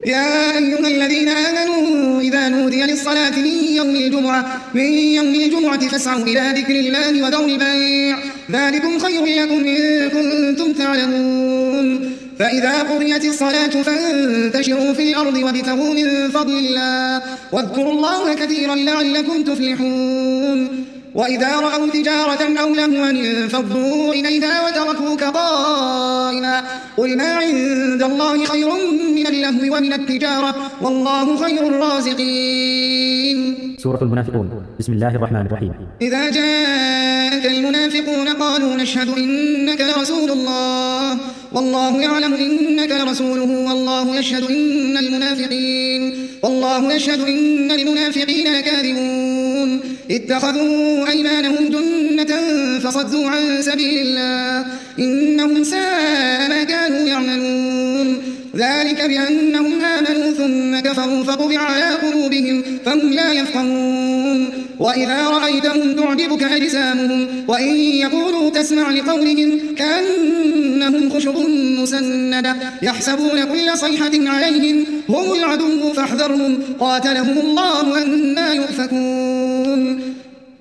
يا أيها الذين آمنوا إذا نودي للصلاة من يوم الجمعة فاسعوا إلى ذكر الله وذروا البيع ذلكم خير لكم إن كنتم تعلمون فإذا قضيت الصلاة فانتشروا في الأرض وابتغوا من فضل الله واذكروا الله كثيرا لعلكم تفلحون وإذا رأوا تجارة أو لهوا انفضوا إليها وتركوك قائما قل ما عند الله خير من اللهو ومن التجارة والله خير الرازقين. سورة المنافقون. بسم الله الرحمن الرحيم. إذا جاءك المنافقون قالوا نشهد إنك لرسول الله والله يعلم إنك لرسوله والله يشهد إن المنافقين لكاذبون اتخذوا أيمانهم جنة فصدوا عن سبيل الله إنهم ساء ما كانوا يعملون ذلك بأنهم آمنوا ثم كفروا فطبع على قلوبهم فهم لا يفقهون وإذا رأيتهم تعجبك أجسامهم وإن يقولوا تسمع لقولهم كأنهم خشب مسندة يحسبون كل صيحة عليهم هم العدو فاحذرهم قاتلهم الله أنى يؤفكون.